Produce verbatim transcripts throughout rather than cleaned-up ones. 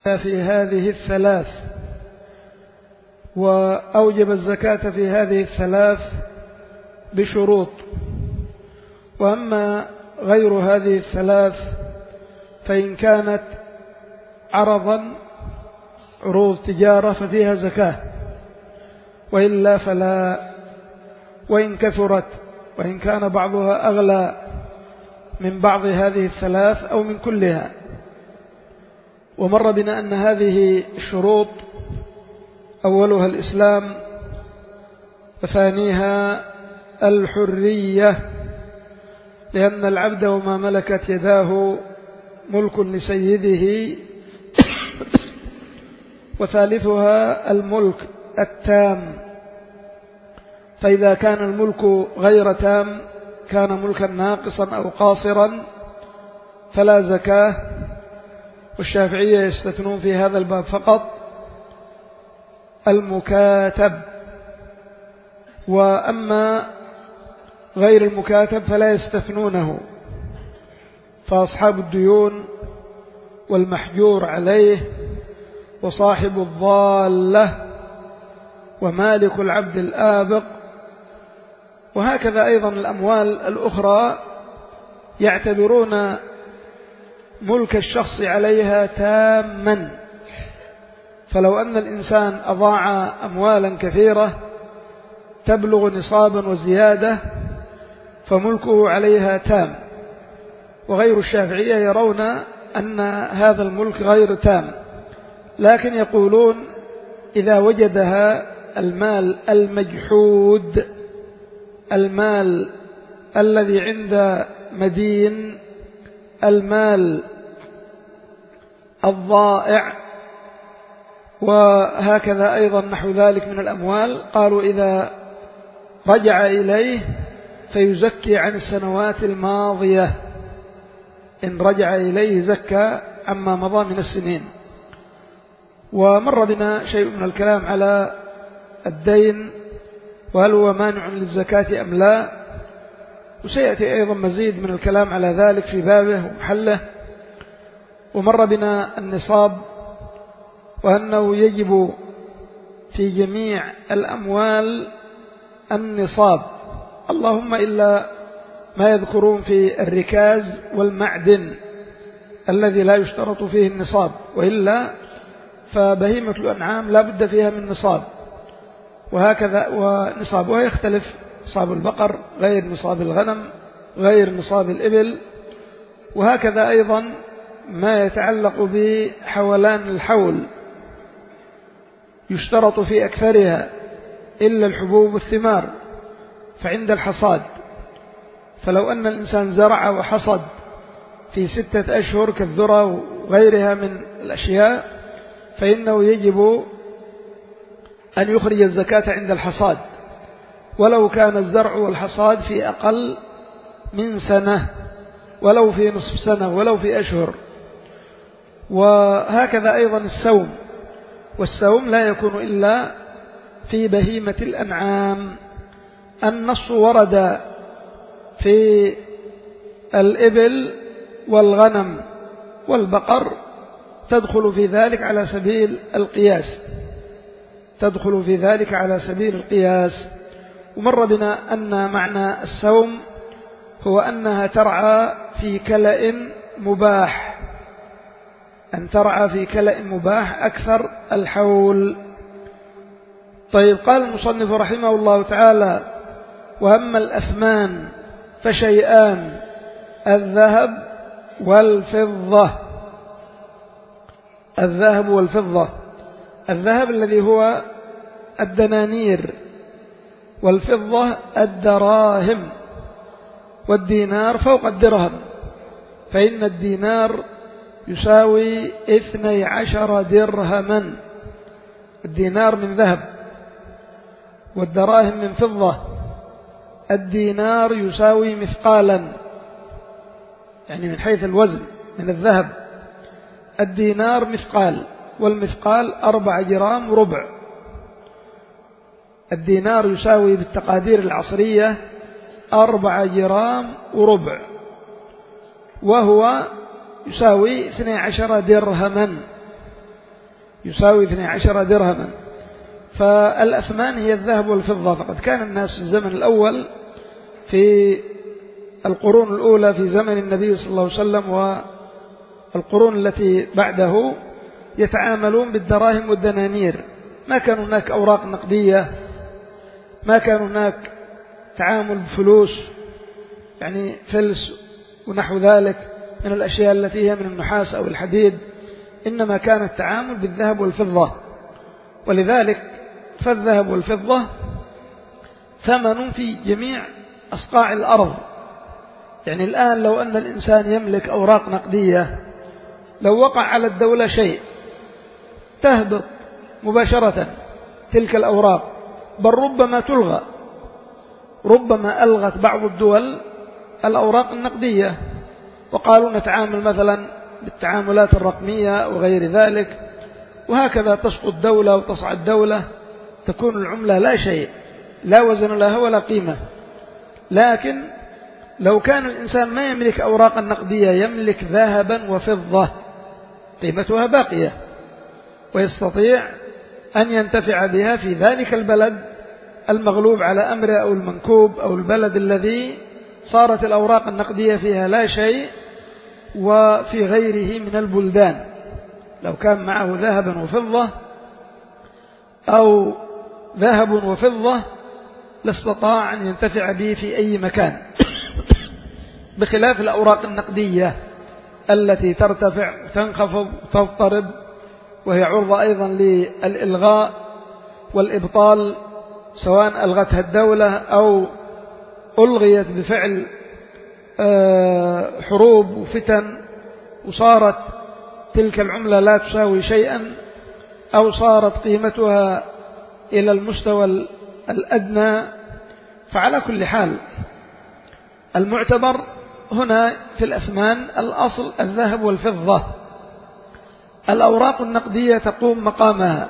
في هذه الثلاث، وأوجب الزكاة في هذه الثلاث بشروط. وأما غير هذه الثلاث فإن كانت عرضا عروض تجارة ففيها زكاة، وإلا فلا. وإن كثرت وإن كان بعضها أغلى من بعض هذه الثلاث أو من كلها. ومر بنا أن هذه الشروط أولها الإسلام، وثانيها الحرية، لأن العبد وما ملكت يداه ملك لسيده، وثالثها الملك التام، فإذا كان الملك غير تام كان ملكا ناقصا أو قاصرا فلا زكاة. والشافعية يستثنون في هذا الباب فقط المكاتب، وأما غير المكاتب فلا يستثنونه. فأصحاب الديون والمحجور عليه وصاحب الضالة ومالك العبد الآبق، وهكذا أيضا الأموال الأخرى يعتبرون ملك الشخص عليها تاما. فلو أن الإنسان أضاع أموالا كثيرة تبلغ نصابا وزيادة فملكه عليها تام. وغير الشافعية يرون أن هذا الملك غير تام، لكن يقولون إذا وجدها المال المجحود، المال الذي عند مدين، المال الضائع، وهكذا أيضا نحو ذلك من الأموال، قالوا إذا رجع إليه فيزكي عن السنوات الماضية، إن رجع إليه زكى عما مضى من السنين. ومر بنا شيء من الكلام على الدين وهل هو مانع للزكاة أم لا، وسيأتي أيضا مزيد من الكلام على ذلك في بابه ومحله. ومر بنا النصاب، وأنه يجب في جميع الأموال النصاب، اللهم إلا ما يذكرون في الركاز والمعدن الذي لا يشترط فيه النصاب، وإلا فبهيمة الأنعام لا بد فيها من نصاب. وهكذا ونصابها يختلف، نصاب البقر غير نصاب الغنم غير نصاب الإبل. وهكذا أيضا ما يتعلق بحولان الحول يشترط في أكثرها إلا الحبوب والثمار فعند الحصاد. فلو أن الإنسان زرع وحصد في ستة أشهر كالذرة وغيرها من الأشياء فإنه يجب أن يخرج الزكاة عند الحصاد، ولو كان الزرع والحصاد في أقل من سنة، ولو في نصف سنة، ولو في أشهر. وهكذا أيضا السوم، والسوم لا يكون إلا في بهيمة الأنعام. النص ورد في الإبل والغنم والبقر تدخل في ذلك على سبيل القياس، تدخل في ذلك على سبيل القياس. ومر بنا أن معنى السوم هو أنها ترعى في كلأ مباح، أن ترعى في كلأ مباح أكثر الحول. طيب، قال المصنف رحمه الله تعالى: وأما الأثمان فشيئان، الذهب والفضة. الذهب والفضة، الذهب الذي هو الدنانير، والفضة الدراهم، والدينار فوق الدرهم، فإن الدينار يساوي اثني عشر درهما، الدينار من ذهب، والدراهم من فضة. الدينار يساوي مثقالا، يعني من حيث الوزن من الذهب، الدينار مثقال، والمثقال أربع جرام وربع. الدينار يساوي بالتقادير العصرية أربع جرام وربع، وهو يساوي اثني عشر درهما. يساوي اثني عشر درهما. فالأثمان هي الذهب والفضة. فقد كان الناس في الزمن الأول في القرون الأولى في زمن النبي صلى الله عليه وسلم والقرون التي بعده يتعاملون بالدراهم والدنانير، ما كان هناك أوراق نقدية، ما كان هناك تعامل بفلوس يعني فلس ونحو ذلك من الأشياء التي هي من النحاس أو الحديد، إنما كان التعامل بالذهب والفضة. ولذلك فالذهب والفضة ثمن في جميع أصقاع الأرض. يعني الآن لو أن الإنسان يملك أوراق نقدية، لو وقع على الدولة شيء تهبط مباشرة تلك الأوراق، بل ربما تلغى، ربما ألغت بعض الدول الأوراق النقدية وقالوا نتعامل مثلا بالتعاملات الرقمية أو غير ذلك، وهكذا تسقط دولة وتصعد دولة، تكون العملة لا شيء، لا وزن لها ولا قيمة. لكن لو كان الإنسان ما يملك أوراقا نقدية، يملك ذهبا وفضة قيمتها باقية، ويستطيع أن ينتفع بها في ذلك البلد المغلوب على أمره أو المنكوب، أو البلد الذي صارت الأوراق النقدية فيها لا شيء، وفي غيره من البلدان لو كان معه ذهبا وفضة أو ذهب وفضة لاستطاع أن ينتفع به في أي مكان، بخلاف الأوراق النقدية التي ترتفع وتنخفض وتضطرب، وهي عرضة أيضا للإلغاء والإبطال، سواء ألغتها الدولة أو ألغيت بفعل حروب وفتن وصارت تلك العملة لا تساوي شيئا، أو صارت قيمتها إلى المستوى الأدنى. فعلى كل حال المعتبر هنا في الأثمان الأصل الذهب والفضة. الأوراق النقدية تقوم مقامها،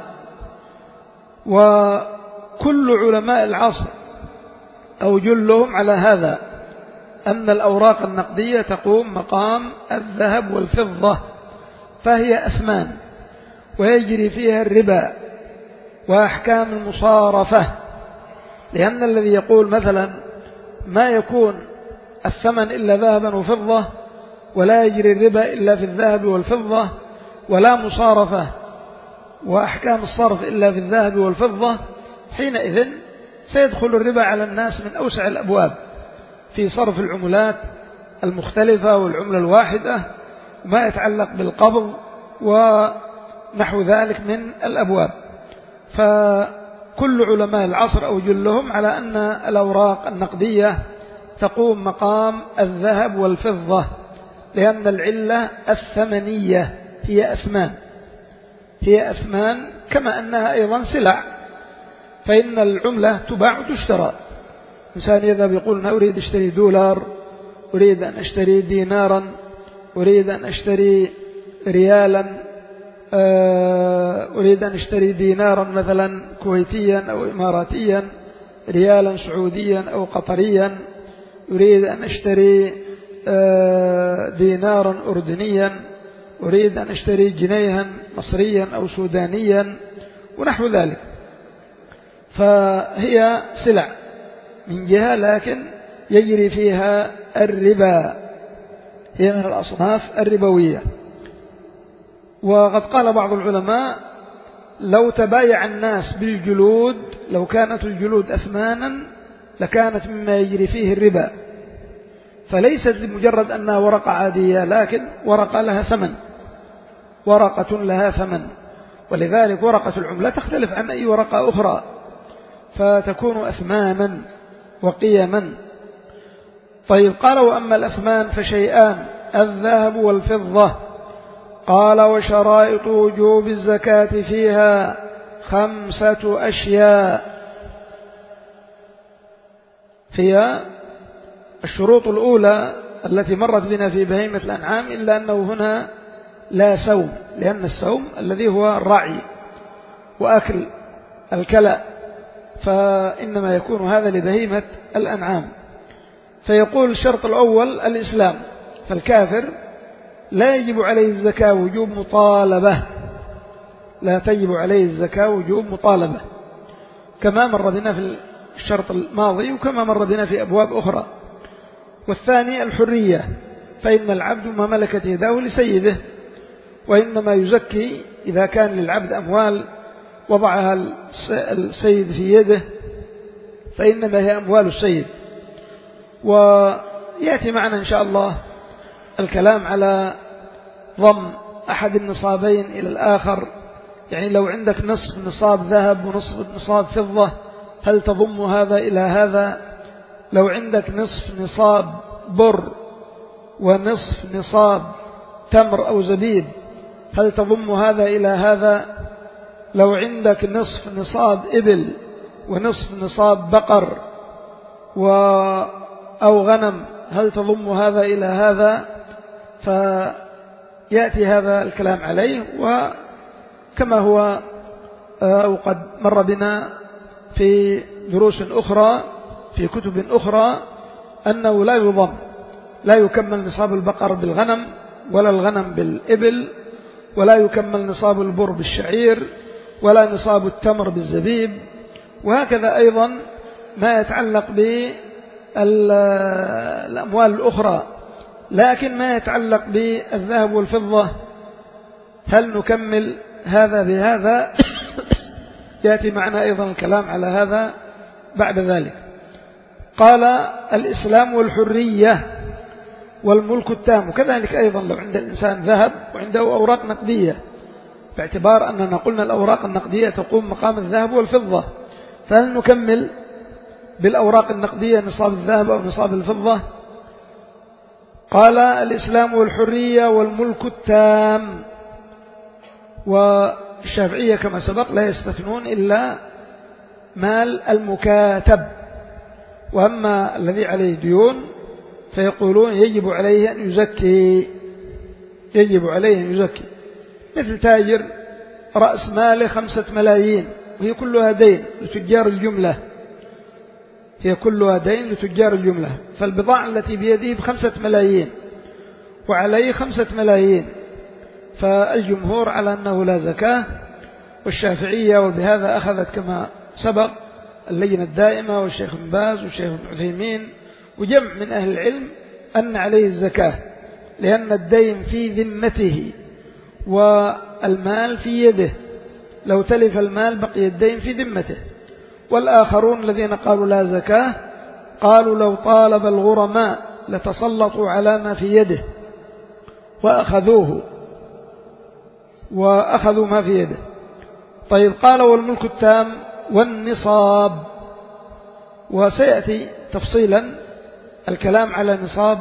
وكل علماء العصر أو جلهم على هذا، أن الأوراق النقدية تقوم مقام الذهب والفضة، فهي أثمان ويجري فيها الربا وأحكام المصارفة. لأن الذي يقول مثلا ما يكون الثمن إلا ذهبا وفضة، ولا يجري الربا إلا في الذهب والفضة، ولا مصارفة وأحكام الصرف إلا في الذهب والفضة، حينئذ سيدخل الربا على الناس من أوسع الأبواب في صرف العملات المختلفة والعملة الواحدة وما يتعلق بالقبض ونحو ذلك من الأبواب. فكل علماء العصر أو جلهم على أن الأوراق النقدية تقوم مقام الذهب والفضة، لأن العلة الثمنية هي أثمان، هي أثمان كما أنها أيضا سلع، فإن العملة تباع وتشترى. إنسان يذهب يقول أنا أريد أشتري دولار، أريد أن أشتري دينارا، أريد أن أشتري ريالا، أريد أن أشتري دينارا مثلا كويتيا أو إماراتيا، ريالا سعوديا أو قطريا، أريد أن أشتري دينارا أردنيا، أريد أن أشتري جنيها مصريا أو سودانيا ونحو ذلك. فهي سلع من جهة، لكن يجري فيها الربا، هي من الأصناف الربوية. وقد قال بعض العلماء لو تبايع الناس بالجلود، لو كانت الجلود أثمانا لكانت مما يجري فيه الربا، فليست لمجرد أنها ورقة عادية، لكن ورقة لها ثمن، ورقة لها ثمن، ولذلك ورقة العملة تختلف عن أي ورقة أخرى، فتكون أثمانا وقيما. طيب، قال وأما الأثمان فشيئان الذهب والفضة. قال وشرائط وجوب الزكاة فيها خمسة أشياء. هي الشروط الأولى التي مرت بنا في بهيمة الأنعام، إلا أنه هنا لا سوم، لأن السوم الذي هو الرعي وأكل الكلأ، فإنما يكون هذا لبهيمة الأنعام. فيقول الشرط الأول الإسلام، فالكافر لا يجب عليه الزكاة وجوب مطالبة، لا تجب عليه الزكاة وجوب مطالبة، كما مر بنا في الشرط الماضي وكما مر بنا في أبواب أخرى. والثاني الحرية، فإن العبد ما ملكت يداه لسيده، وإنما يزكي إذا كان للعبد أموال وضعها السيد في يده فإنما هي أموال السيد. ويأتي معنا إن شاء الله الكلام على ضم أحد النصابين إلى الآخر، يعني لو عندك نصف نصاب ذهب ونصف نصاب فضة هل تضم هذا إلى هذا؟ لو عندك نصف نصاب بر ونصف نصاب تمر أو زبيب هل تضم هذا إلى هذا؟ لو عندك نصف نصاب إبل ونصف نصاب بقر و أو غنم هل تضم هذا إلى هذا؟ فيأتي هذا الكلام عليه، وكما هو أو قد مر بنا في دروس أخرى في كتب أخرى أنه لا يضم، لا يكمل نصاب البقر بالغنم ولا الغنم بالإبل، ولا يكمل نصاب البر بالشعير، ولا نصاب التمر بالزبيب، وهكذا أيضا ما يتعلق بالأموال الأخرى. لكن ما يتعلق بالذهب والفضة هل نكمل هذا بهذا؟ يأتي معنا أيضا الكلام على هذا بعد ذلك. قال الإسلام والحرية والملك التام، وكذلك أيضا لو عند الإنسان ذهب وعنده أوراق نقدية، باعتبار أننا قلنا الأوراق النقدية تقوم مقام الذهب والفضة، فهل نكمل بالأوراق النقدية نصاب الذهب أو نصاب الفضة؟ قال الإسلام والحرية والملك التام. والشافعية كما سبق لا يستثنون إلا مال المكاتب، وأما الذي عليه ديون فيقولون يجب عليه أن يزكي، يجب عليه أن يزكي، مثل تاجر رأس ماله خمسة ملايين وهي كلها دين لتجار الجملة، هي كلها دين لتجار الجملة، فالبضاعة التي بيده بخمسة ملايين وعليه خمسة ملايين، فالجمهور على أنه لا زكاة، والشافعية وبهذا أخذت كما سبق اللجنة الدائمة والشيخ بن باز والشيخ بن عثيمين وجمع من أهل العلم أن عليه الزكاة، لأن الدين في ذمته والمال في يده، لو تلف المال بقي الدين في ذمته. والآخرون الذين قالوا لا زكاة قالوا لو طالب الغرماء لتسلطوا على ما في يده وأخذوه وأخذوا ما في يده. طيب قال والملك التام والنصاب، وسيأتي تفصيلا الكلام على نصاب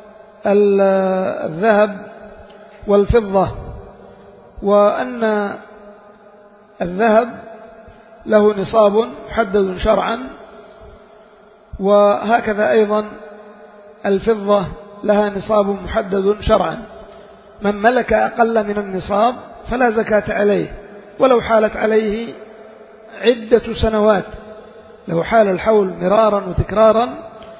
الذهب والفضة، وأن الذهب له نصاب محدد شرعا، وهكذا أيضا الفضة لها نصاب محدد شرعا. من ملك أقل من النصاب فلا زكاة عليه ولو حالت عليه عدة سنوات، لو حال الحول مرارا وتكرارا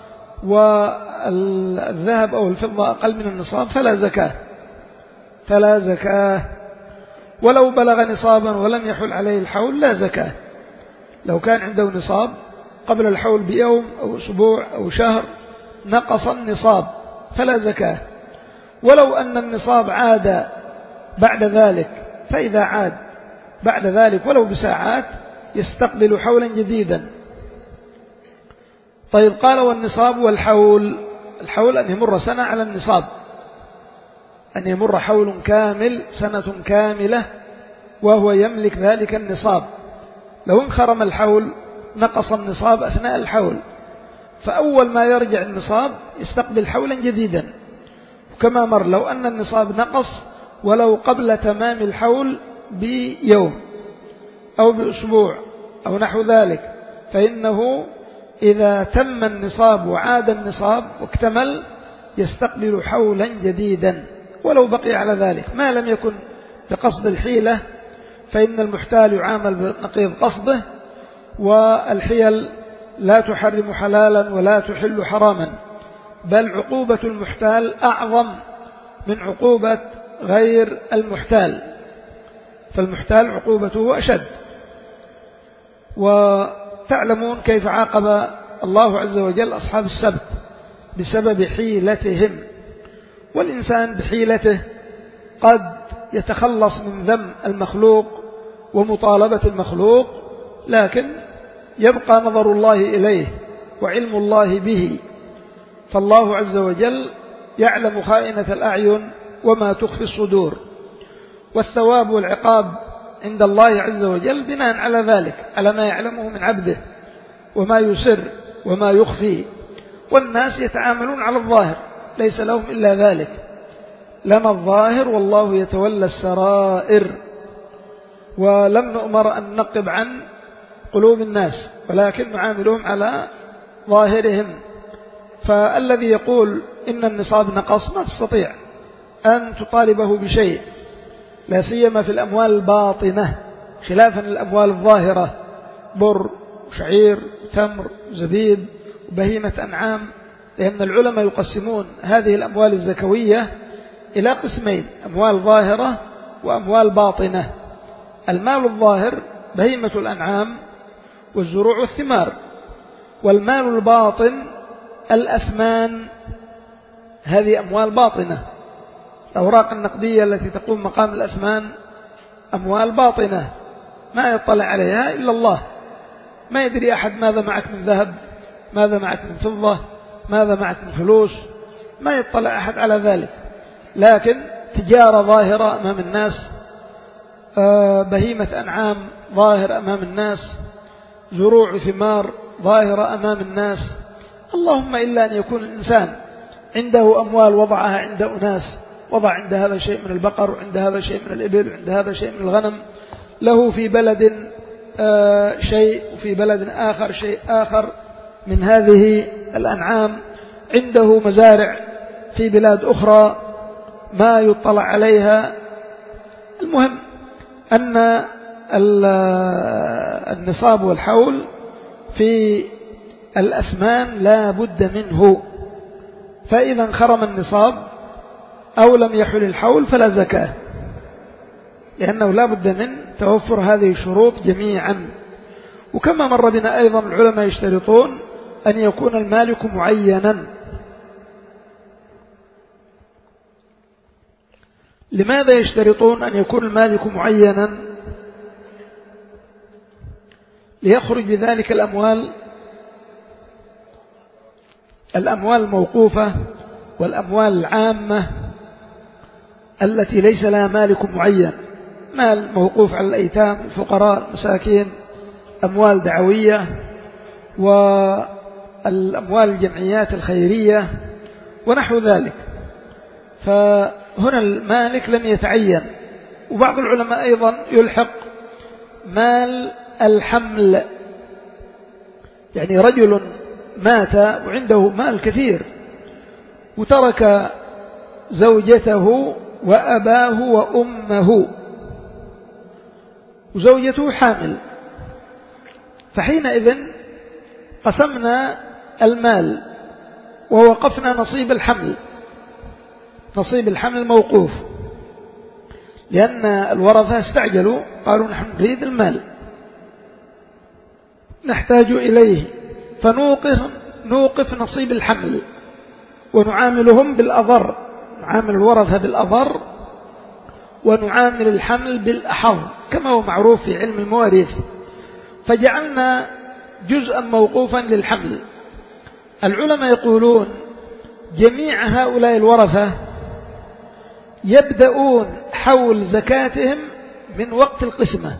والذهب أو الفضة أقل من النصاب فلا زكاة، فلا زكاة. ولو بلغ نصابا ولم يحل عليه الحول لا زكاة، لو كان عنده نصاب قبل الحول بيوم أو أسبوع أو شهر نقص النصاب فلا زكاة. ولو أن النصاب عاد بعد ذلك، فإذا عاد بعد ذلك ولو بساعات يستقبل حولا جديدا. طيب قال والنصاب والحول، الحول أن يمر سنة على النصاب، أن يمر حول كامل سنة كاملة وهو يملك ذلك النصاب. لو انخرم الحول نقص النصاب أثناء الحول، فأول ما يرجع النصاب يستقبل حولا جديدا. وكما مر لو أن النصاب نقص ولو قبل تمام الحول بيوم أو بأسبوع أو نحو ذلك، فإنه إذا تم النصاب وعاد النصاب واكتمل يستقبل حولا جديدا ولو بقي على ذلك، ما لم يكن بقصد الحيلة، فإن المحتال يعامل بنقيض قصده، والحيل لا تحرم حلالا ولا تحل حراما، بل عقوبة المحتال أعظم من عقوبة غير المحتال. فالمحتال عقوبته أشد. وتعلمون كيف عاقب الله عز وجل أصحاب السبت بسبب حيلتهم، والإنسان بحيلته قد يتخلص من ذم المخلوق ومطالبة المخلوق، لكن يبقى نظر الله إليه وعلم الله به، فالله عز وجل يعلم خائنة الأعين وما تخفي الصدور، والثواب والعقاب عند الله عز وجل بناء على ذلك، على ما يعلمه من عبده وما يسر وما يخفي. والناس يتعاملون على الظاهر، ليس لهم إلا ذلك، لنا الظاهر والله يتولى السرائر، ولم نؤمر أن نقب عن قلوب الناس، ولكن نعاملهم على ظاهرهم. فالذي يقول إن النصاب نقص ما تستطيع أن تطالبه بشيء، لا سيما في الأموال الباطنة، خلافا الأموال الظاهرة، بر وشعير وتمر وزبيب وبهيمة أنعام، لأن العلماء يقسمون هذه الأموال الزكوية إلى قسمين: أموال ظاهرة وأموال باطنة. المال الظاهر بهيمة الأنعام والزروع والثمار، والمال الباطن الأثمان، هذه أموال باطنة. الأوراق النقدية التي تقوم مقام الأثمان أموال باطنة ما يطلع عليها إلا الله، ما يدري أحد ماذا معك من ذهب، ماذا معك من فضة، ماذا معك من فلوس، ما يطلع أحد على ذلك. لكن تجارة ظاهرة أمام الناس، بهيمة أنعام ظاهر أمام الناس، زروع وثمار ظاهرة أمام الناس، اللهم إلا أن يكون الإنسان عنده أموال وضعها عند أناس، وضع عند هذا شيء من البقر وعند هذا شيء من الإبل وعند هذا شيء من الغنم، له في بلد شيء وفي بلد آخر شيء آخر من هذه الأنعام، عنده مزارع في بلاد أخرى ما يطلع عليها. المهم أن النصاب والحول في الأثمان لا بد منه، فإذا انخرم النصاب أو لم يحل الحول فلا زكاة، لأنه لا بد من توفر هذه الشروط جميعا. وكما مر بنا أيضا العلماء يشترطون أن يكون المالك معينا. لماذا يشترطون أن يكون المالك معينا؟ ليخرج بذلك الأموال الأموال الموقوفة والأموال العامة التي ليس لها مالك معين، مال موقوف على الأيتام الفقراء المساكين، أموال دعوية، والأموال الجمعيات الخيرية ونحو ذلك. فهنا المالك لم يتعين. وبعض العلماء أيضا يلحق مال الحمل، يعني رجل مات وعنده مال كثير وترك زوجته وأباه وأمه، وزوجته حامل، فحينئذ قسمنا المال ووقفنا نصيب الحمل، نصيب الحمل الموقوف، لأن الورثة استعجلوا قالوا نحن نريد المال نحتاج إليه، فنوقف نوقف نصيب الحمل ونعاملهم بالأضر، نعامل الورثة بالأضر ونعامل الحمل بالأحظ كما هو معروف في علم المواريث. فجعلنا جزءا موقوفا للحمل. العلماء يقولون جميع هؤلاء الورثة يبدأون حول زكاتهم من وقت القسمة،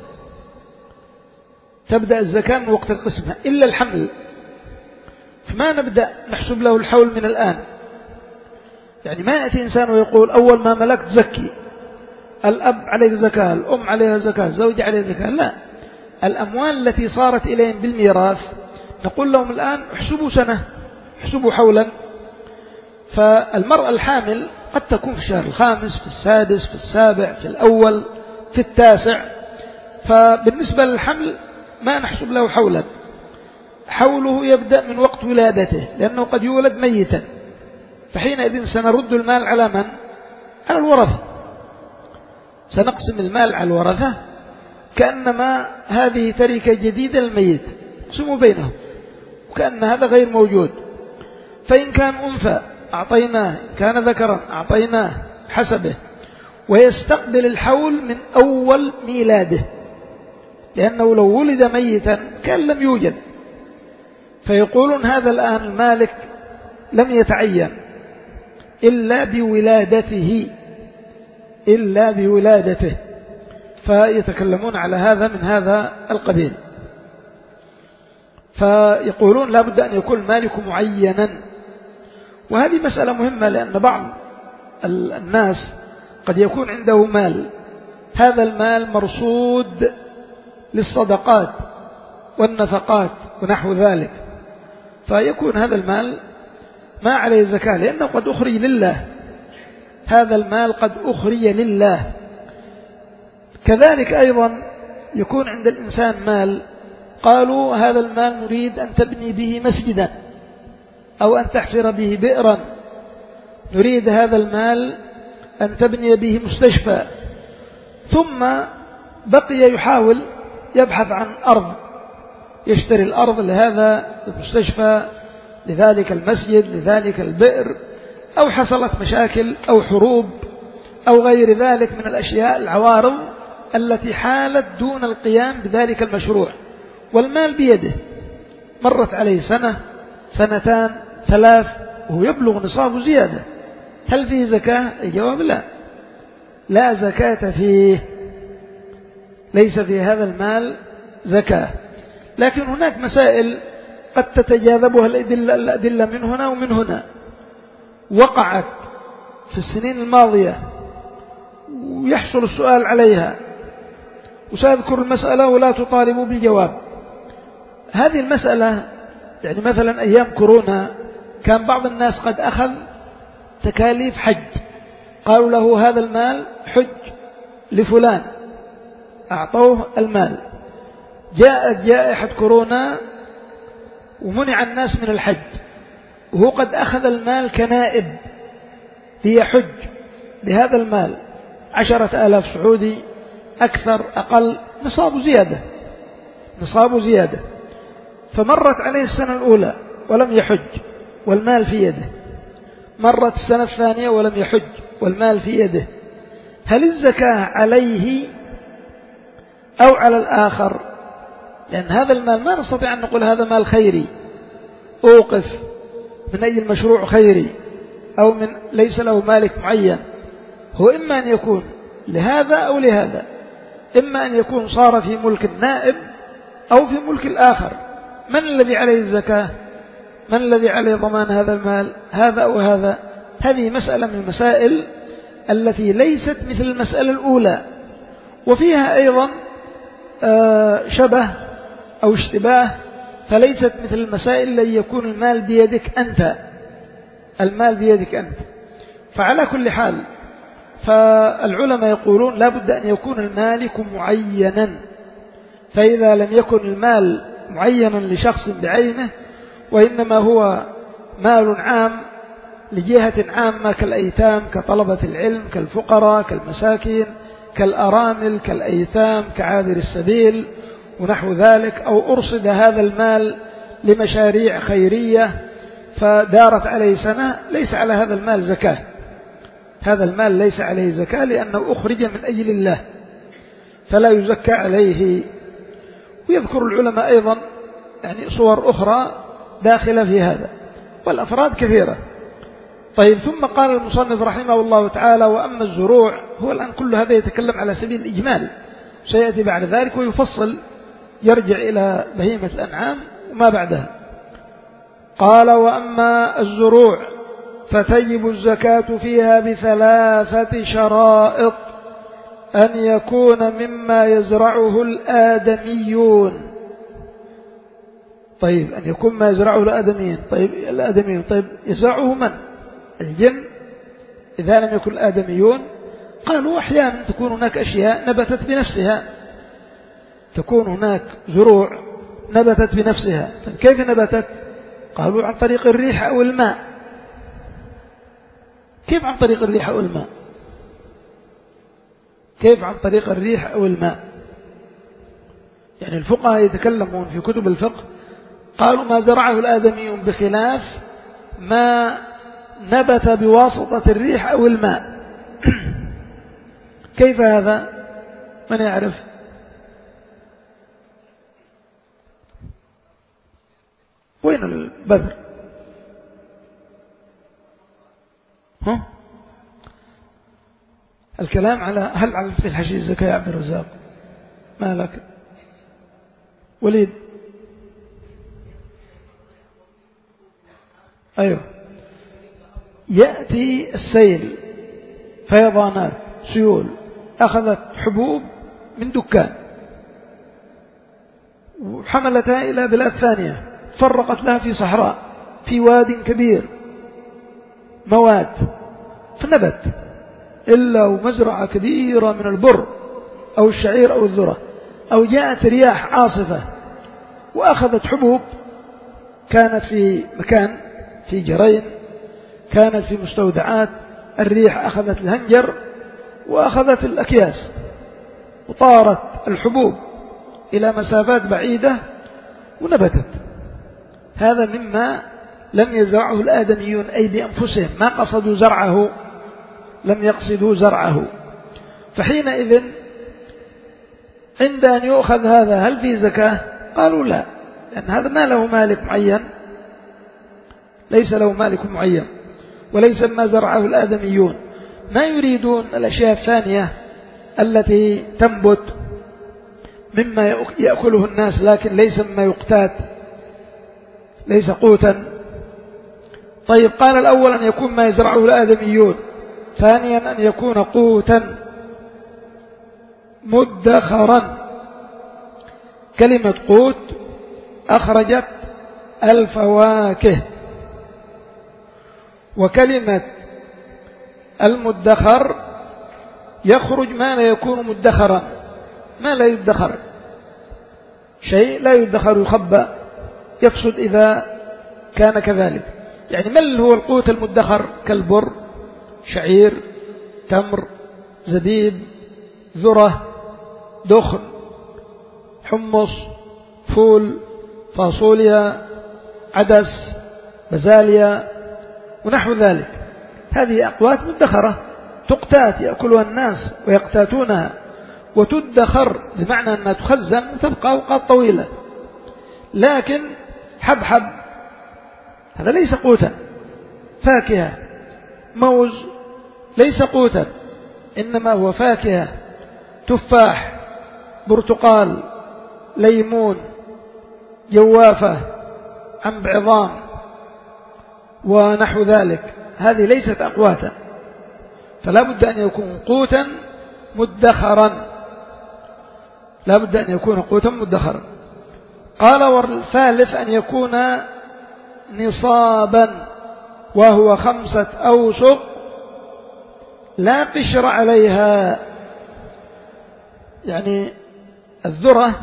تبدأ الزكاة من وقت القسمة إلا الحمل، فما نبدأ نحسب له الحول من الآن. يعني ما يأتي إنسان ويقول أول ما ملكت زكي، الأب عليه زكاة، الأم عليها زكاة، الزوج عليه زكاة، لا، الأموال التي صارت إليهم بالميراث نقول لهم الآن احسبوا سنة، احسبوا حولا. فالمرأة الحامل قد تكون في الشهر الخامس، في السادس، في السابع، في الأول، في التاسع، فبالنسبة للحمل ما نحسب له حولا، حوله يبدأ من وقت ولادته، لأنه قد يولد ميتا، فحينئذ سنرد المال على من؟ على الورثة. سنقسم المال على الورثة كأنما هذه تركة جديدة للميت، نقسم بينهم وكأن هذا غير موجود. فإن كان أنثى أعطيناه، إن كان ذكرا أعطيناه حسبه، ويستقبل الحول من أول ميلاده، لأنه لو ولد ميتا كان لم يوجد. فيقولون هذا الآن المالك لم يتعين إلا بولادته إلا بولادته فيتكلمون على هذا من هذا القبيل. فيقولون لا بد أن يكون المالك معينا. وهذه مسألة مهمة، لأن بعض الناس قد يكون عنده مال، هذا المال مرصود للصدقات والنفقات ونحو ذلك، فيكون هذا المال ما عليه زكاة لأنه قد أخرج لله، هذا المال قد أخرج لله. كذلك أيضا يكون عند الإنسان مال، قالوا هذا المال نريد أن تبني به مسجدا أو أن تحفر به بئرا، نريد هذا المال أن تبني به مستشفى، ثم بقي يحاول يبحث عن أرض، يشتري الأرض لهذا المستشفى، لذلك المسجد، لذلك البئر، أو حصلت مشاكل أو حروب أو غير ذلك من الأشياء العوارض التي حالت دون القيام بذلك المشروع، والمال بيده، مرت عليه سنة سنتان ثلاث وهو يبلغ نصاب زيادة، هل فيه زكاة؟ الجواب لا، لا زكاة فيه، ليس في هذا المال زكاة. لكن هناك مسائل قد تتجاذبها الأدلة, الأدلة من هنا ومن هنا، وقعت في السنين الماضية ويحصل السؤال عليها، وسأذكر المسألة ولا تطالبوا بجواب. هذه المسألة يعني مثلا أيام كورونا كان بعض الناس قد أخذ تكاليف حج، قالوا له هذا المال حج لفلان، أعطوه المال، جاءت جائحة كورونا ومنع الناس من الحج، وهو قد أخذ المال كنائب ليحج بهذا المال، عشرة آلاف سعودي أكثر أقل، نصاب زيادة نصاب زيادة فمرت عليه السنة الأولى ولم يحج والمال في يده، مرت السنة الثانية ولم يحج والمال في يده، هل الزكاة عليه أو على الآخر؟ لأن هذا المال ما نستطيع أن نقول هذا مال خيري أوقف من أي المشروع خيري أو من ليس له مالك معين، هو إما أن يكون لهذا أو لهذا، إما أن يكون صار في ملك النائب أو في ملك الآخر. من الذي عليه الزكاة؟ من الذي عليه ضمان هذا المال؟ هذا أو هذا؟ هذه مسألة من المسائل التي ليست مثل المسألة الأولى، وفيها أيضا شبه أو اشتباه، فليست مثل المسائل التي يكون المال بيدك أنت، المال بيدك أنت. فعلى كل حال فالعلماء يقولون لا بد أن يكون المالك معينا، فإذا لم يكن المال معينا لشخص بعينه وإنما هو مال عام لجهة عامة كالأيتام، كطلبة العلم، كالفقراء، كالمساكين، كالأرامل، كالأيتام، كعابر السبيل ونحو ذلك، أو أرصد هذا المال لمشاريع خيرية فدارت عليه سنة، ليس على هذا المال زكاة، هذا المال ليس عليه زكاة لأنه أخرج من أجل الله فلا يزكى عليه. ويذكر العلماء أيضا يعني صور أخرى داخلة في هذا، والأفراد كثيرة. طيب، ثم قال المصنف رحمه الله تعالى: وأما الزروع، هو الآن كل هذا يتكلم على سبيل الإجمال، سيأتي بعد ذلك ويفصل، يرجع إلى بهيمة الأنعام وما بعدها. قال: وأما الزروع فتجب الزكاة فيها بثلاثة شرائط: أن يكون مما يزرعه الآدميون. طيب، أن يكون ما يزرعه الآدميين. طيب الآدميون، طيب يزرعه من؟ الجن؟ إذا لم يكن الآدميون، قالوا أحيانا تكون هناك أشياء نبتت بنفسها، تكون هناك زروع نبتت بنفسها. طيب كيف نبتت؟ قالوا عن طريق الريح أو الماء. كيف عن طريق الريح أو الماء؟ كيف عن طريق الريح أو الماء؟ يعني الفقهاء يتكلمون في كتب الفقه قالوا ما زرعه الآدميون بخلاف ما نبت بواسطة الريح أو الماء. كيف هذا؟ من يعرف؟ وين البذر؟ ها؟ الكلام على هل على في الحشيش زكاة يا عبد الرزاق؟ ما لك وليد؟ أيوه، يأتي السيل فيضانات سيول أخذت حبوب من دكان وحملتها إلى بلاد ثانية، فرقت لها في صحراء في واد كبير مواد، فنبت إلا ومزرعة كبيرة من البر أو الشعير أو الذرة، أو جاءت رياح عاصفة وأخذت حبوب كانت في مكان في جرين، كانت في مستودعات، الريح أخذت الهنجر وأخذت الأكياس وطارت الحبوب إلى مسافات بعيدة ونبتت. هذا مما لم يزرعه الآدميون أي بأنفسهم، ما قصدوا زرعه، لم يقصدوا زرعه. فحينئذ عند أن يؤخذ هذا هل في زكاة؟ قالوا لا، لأن هذا ما له مالك معين، ليس له مالك معين وليس ما زرعه الآدميون. ما يريدون الأشياء الثانية التي تنبت مما يأكله الناس لكن ليس مما يقتات، ليس قوتا. طيب، قال الأول أن يكون ما يزرعه الآدميون، ثانيا أن يكون قوتا مدخرا. كلمة قوت أخرجت الفواكه، وكلمة المدخر يخرج ما لا يكون مدخرا، ما لا يدخر، شيء لا يدخر يخبأ يفسد إذا كان كذلك. يعني ما هو القوت المدخر؟ كالبر، شعير، تمر، زبيب، ذرة، دخن، حمص، فول، فاصوليا، عدس، بزاليا ونحو ذلك. هذه أقوات مدخرة تقتات يأكلها الناس ويقتاتونها، وتدخر بمعنى أنها تخزن وتبقى أوقات طويلة. لكن حبحب هذا ليس قوتا، فاكهة، موز ليس قوتا، إنما هو فاكهة، تفاح، برتقال، ليمون، جوافة، عنب عظام ونحو ذلك، هذه ليست أقواتا، فلا بد أن يكون قوتا مدخرا، لا بد أن يكون قوتا مدخرا. قال والثالث أن يكون نصابا، وهو خمسة أوسق لا قشر عليها. يعني الذرة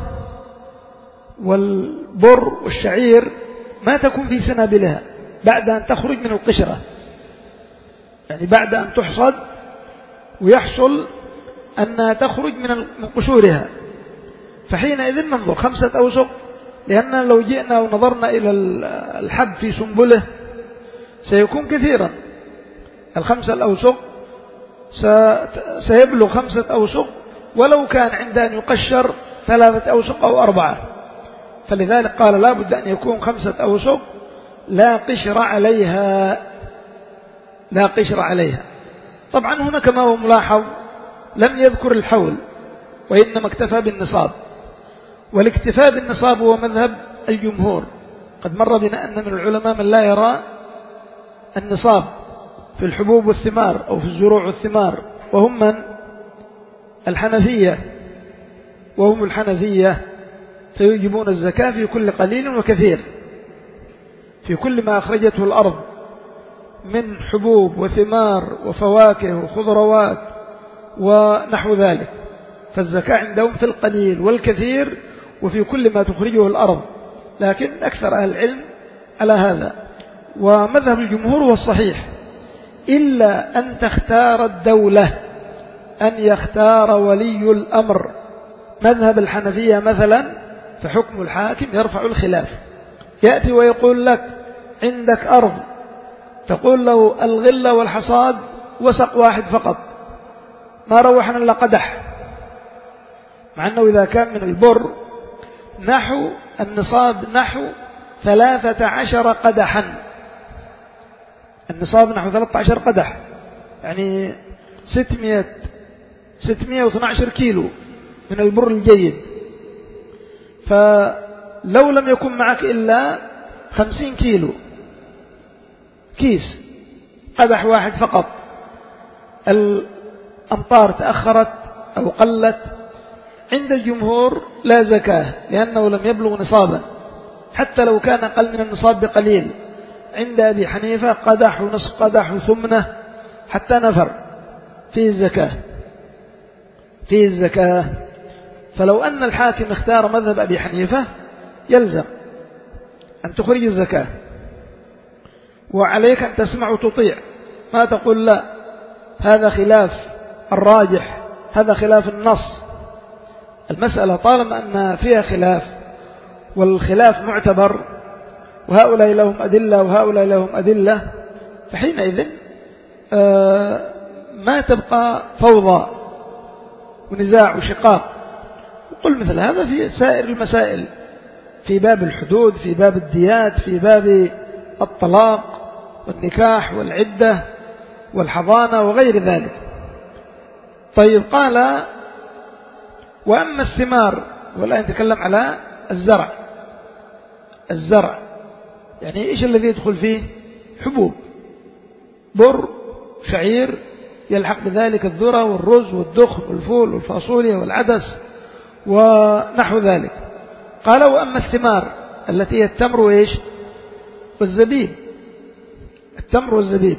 والبر والشعير ما تكون في سنابلها بعد أن تخرج من القشرة، يعني بعد أن تحصد ويحصل أنها تخرج من قشورها، فحينئذ ننظر خمسة أوسق، لأننا لو جئنا ونظرنا إلى الحب في سنبله سيكون كثيرا. الخمسة الأوسق سيبلغ خمسة أوسق ولو كان عند أن يقشر ثلاثة أوسق أو أربعة، فلذلك قال لا بد أن يكون خمسة أوسق لا قشر عليها، لا قشر عليها. طبعا هنا كما هو ملاحظ لم يذكر الحول، وإنما اكتفى بالنصاب، والاكتفاء بالنصاب هو مذهب الجمهور. قد مر بنا أن من العلماء من لا يرى النصاب في الحبوب والثمار أو في الزروع والثمار، وهم من الحنفية، وهم الحنفية فيجبون الزكاة في كل قليل وكثير، في كل ما أخرجته الأرض من حبوب وثمار وفواكه وخضروات ونحو ذلك، فالزكاة عندهم في القليل والكثير وفي كل ما تخرجه الأرض، لكن أكثر أهل العلم على هذا. ومذهب الجمهور هو الصحيح، إلا أن تختار الدولة أن يختار ولي الأمر مذهب الحنفية مثلا، فحكم الحاكم يرفع الخلاف. يأتي ويقول لك عندك أرض، تقول له الغلة والحصاد وسق واحد فقط، ما روحنا إلا قدح، مع أنه إذا كان من البر نحو النصاب نحو ثلاثة عشر قدحا، النصاب نحو ثلاثة عشر قدح، يعني ستمائة ستمائة واثني عشر كيلو من البر الجيد. فلو لم يكن معك إلا خمسين كيلو كيس قدح واحد فقط، الأمطار تأخرت أو قلت، عند الجمهور لا زكاة لأنه لم يبلغ نصابا، حتى لو كان أقل من النصاب بقليل. عند أبي حنيفة قدح ونصف قدح وثمنة حتى نفر فيه الزكاة، فيه الزكاة. فلو أن الحاكم اختار مذهب أبي حنيفة يلزم أن تخرج الزكاة، وعليك أن تسمع وتطيع، ما تقول لا هذا خلاف الراجح، هذا خلاف النص. المسألة طالما أن فيها خلاف والخلاف معتبر وهؤلاء لهم أدلة وهؤلاء لهم أدلة، فحينئذ ما تبقى فوضى ونزاع وشقاق. وقل مثل هذا في سائر المسائل، في باب الحدود، في باب الديات، في باب الطلاق والنكاح والعدة والحضانة وغير ذلك. طيب، قال وأما الثمار، والآن نتكلم على الزرع. الزرع يعني إيش الذي يدخل فيه؟ حبوب، بر، شعير، يلحق بذلك الذرة والرز والدخن والفول والفاصوليا والعدس ونحو ذلك. قال وأما الثمار التي هي التمر وإيش والزبيب، التمر والزبيب.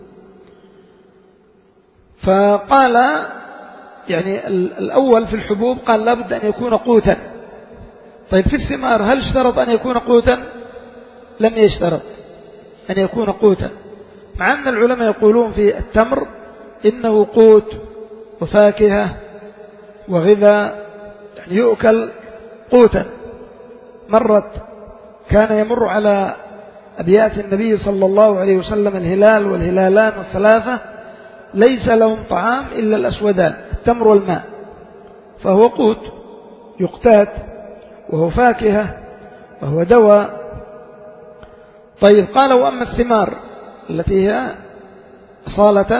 فقال يعني الأول في الحبوب قال لابد أن يكون قوتا. طيب في الثمار هل اشترط أن يكون قوتا؟ لم يشترط أن يكون قوتا، مع أن العلماء يقولون في التمر إنه قوت وفاكهة وغذاء، يعني يؤكل قوتا. مرت كان يمر على أبيات النبي صلى الله عليه وسلم الهلال والهلالان والثلاثة ليس لهم طعام إلا الأسودان التمر والماء، فهو قوت يقتات وهو فاكهة وهو دواء. طيب، قال وأما الثمار التي هي أصالة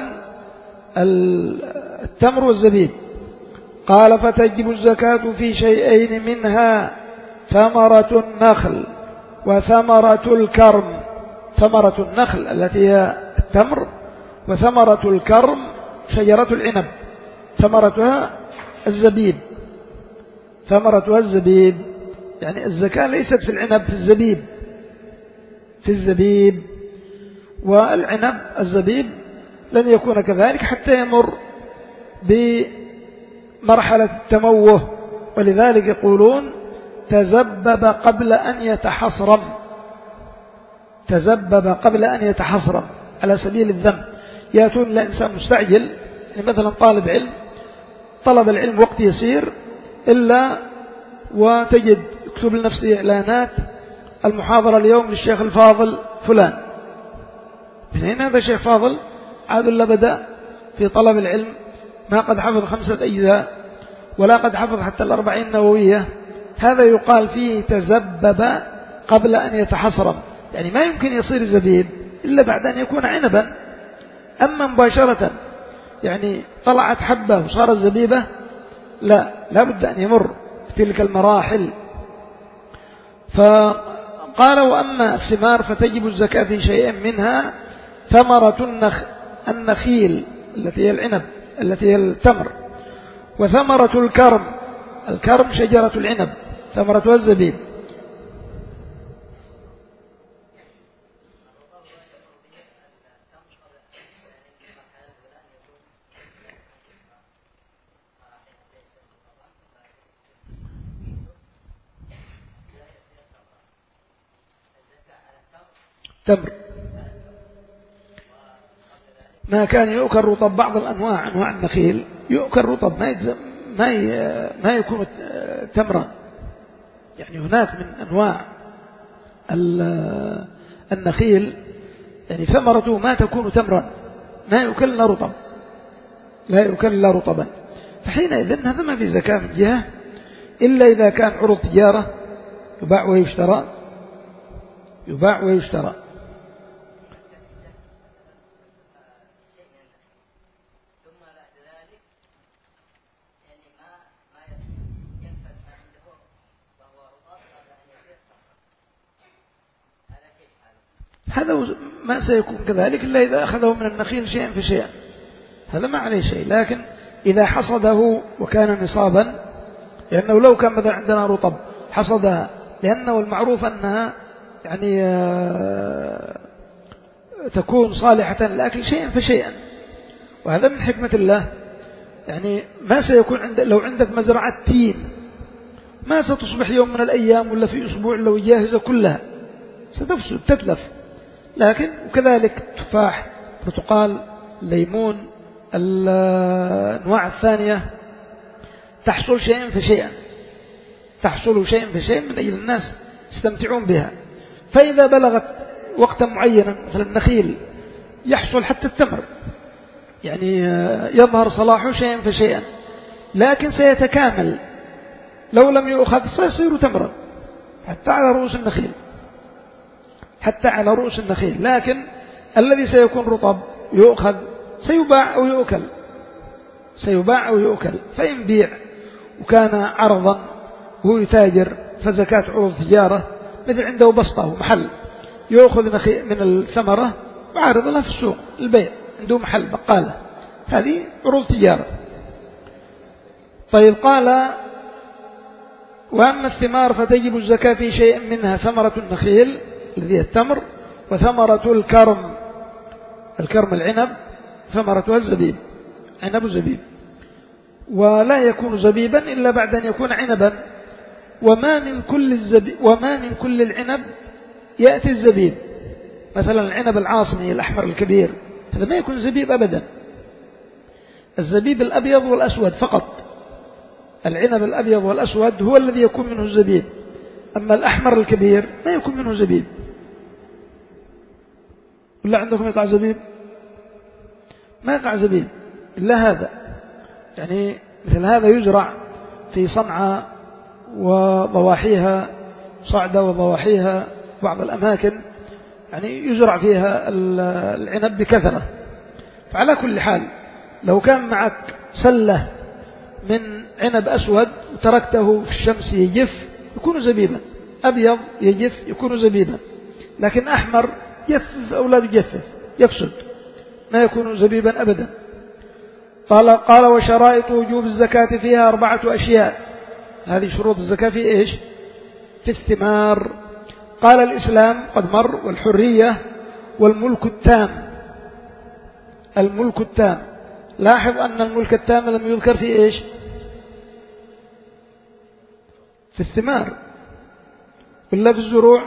التمر والزبيب، قال فتجب الزكاة في شيئين منها ثمرة النخل وثمرة الكرم. ثمرة النخل التي هي التمر، وثمرة الكرم شجرة العنب ثمرتها الزبيب، ثمرتها الزبيب. يعني الزكاة ليست في العنب، في الزبيب، في الزبيب. والعنب الزبيب لن يكون كذلك حتى يمر بمرحلة التموه، ولذلك يقولون تزبب قبل أن يتحصرم، تزبب قبل أن يتحصرم على سبيل الذم. يأتون لإنسان مستعجل، يعني مثلا طالب علم طلب العلم وقت يسير إلا وتجد يكتب لنفسه إعلانات المحاضرة اليوم للشيخ الفاضل فلان. من هنا هذا الشيخ فاضل عاد لا بدأ في طلب العلم، ما قد حفظ خمسة أجزاء ولا قد حفظ حتى الأربعين النووية. هذا يقال فيه تزبب قبل أن يتحصرم، يعني ما يمكن يصير زبيب إلا بعد أن يكون عنبا. أما مباشرة يعني طلعت حبة وصارت زبيبة، لا، لا بد أن يمر بتلك المراحل. فقال وأما الثمار فتجب الزكاة في شيء منها ثمرة النخ النخيل التي هي العنب التي هي التمر، وثمرة الكرم، الكرم شجرة العنب ثمرتها الزبيب. تمر ما كان يؤكل رطب، بعض الأنواع أنواع النخيل يؤكل رطب ما ما ما يكون تمرا. يعني هناك من أنواع النخيل يعني ثمرته ما تكون تمرا، ما يؤكل إلا رطب، لا يؤكل إلا رطبا، فحينئذ هذا ما في زكاة من جهة إلا إذا كان عروض تجارة يباع ويشترى، يباع ويشترى. هذا ما سيكون كذلك إلا إذا أخذه من النخيل شيئا فشيئا، هذا ما عليه شيء. لكن إذا حصده وكان نصابا، لأنه لو كان مثلا عندنا رطب حصدها، لأنه المعروف أنها يعني تكون صالحة للأكل شيئا فشيئا، وهذا من حكمة الله. يعني ما سيكون عند لو عندك مزرعة تين ما ستصبح يوم من الأيام ولا في أسبوع لو جاهزة كلها، ستفسد تتلف. لكن وكذلك تفاح، برتقال، ليمون، الأنواع الثانية تحصل شيئا فشيئا، تحصل شيئا فشيئا من أجل الناس يستمتعون بها. فإذا بلغت وقتا معينا مثل النخيل يحصل حتى التمر، يعني يظهر صلاحه شيئا فشيئا، لكن سيتكامل لو لم يؤخذ سيصير تمرا حتى على رؤوس النخيل، حتى على رؤوس النخيل. لكن الذي سيكون رطب يؤخذ سيباع أو يؤكل، سيباع أو يؤكل. فإن بيع وكان عرضا وهو يتاجر فزكاة عروض تجارة، مثل عنده بسطة ومحل يأخذ من الثمرة وعارض لها في السوق البيع، عنده محل بقالة، هذه عروض تجارة. طيب قال: وأما الثمار فتجب الزكاة في شيء منها ثمرة النخيل الذي هي التمر، وثمرة الكرم، الكرم العنب، ثمرتها الزبيب، عنب الزبيب، ولا يكون زبيبا إلا بعد أن يكون عنبا. وما من كل الزبيب وما من كل العنب يأتي الزبيب، مثلا العنب العاصمي الأحمر الكبير هذا ما يكون زبيب أبدا، الزبيب الأبيض والأسود فقط، العنب الأبيض والأسود هو الذي يكون منه الزبيب، أما الأحمر الكبير ما يكون منه زبيب. ولا عندكم يقع زبيب؟ ما يقع زبيب إلا هذا. يعني مثل هذا يزرع في صنعاء وضواحيها، صعدة وضواحيها، بعض الأماكن يعني يزرع فيها العنب بكثرة. فعلى كل حال لو كان معك سلة من عنب أسود وتركته في الشمس يجف يكون زبيبا، أبيض يجف يكون زبيبا، لكن أحمر يجفف أو لا يجفف يفسد، ما يكون زبيبا أبدا. قال قال وشرائط وجوب الزكاة فيها أربعة أشياء. هذه شروط الزكاة في إيش؟ في الثمار. قال الإسلام قد مر، والحرية، والملك التام. الملك التام، لاحظ أن الملك التام لم يذكر في إيش؟ في الثمار ولا في الزروع؟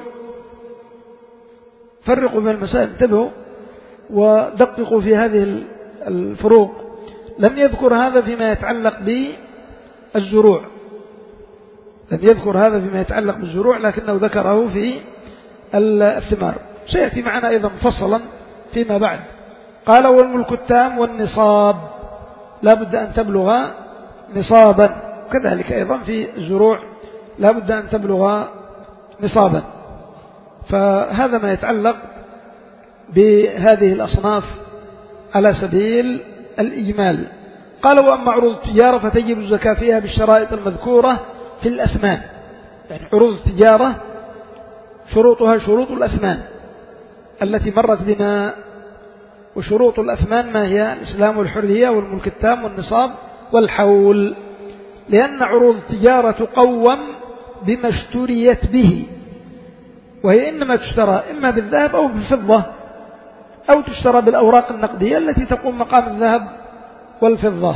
فرقوا بين المسائل، انتبهوا ودققوا في هذه الفروق. لم يذكر هذا فيما يتعلق بالزروع، لم يذكر هذا فيما يتعلق بالزروع، لكنه ذكره في الثمار، سيأتي معنا أيضا مفصلا فيما بعد. قال والملك التام والنصاب، لا بد أن تبلغ نصابا، كذلك أيضا في الزروع لا بد أن تبلغ نصابا. فهذا ما يتعلق بهذه الأصناف على سبيل الإجمال. قال وأما عروض التجارة فتجب الزكاة فيها بالشرائط المذكورة في الأثمان. يعني عروض التجارة شروطها شروط الأثمان التي مرت بنا. وشروط الأثمان ما هي؟ الإسلام والحرية والملك التام والنصاب والحول. لأن عروض التجارة تقوم بما اشتريت به، وهي إنما تشترى إما بالذهب أو بالفضة، أو تشترى بالأوراق النقدية التي تقوم مقام الذهب والفضة.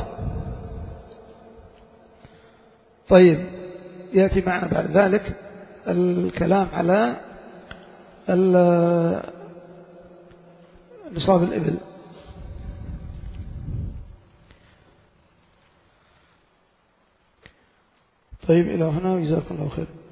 طيب يأتي معنا بعد ذلك الكلام على نصاب الإبل. طيب إلى هنا، جزاكم الله خير.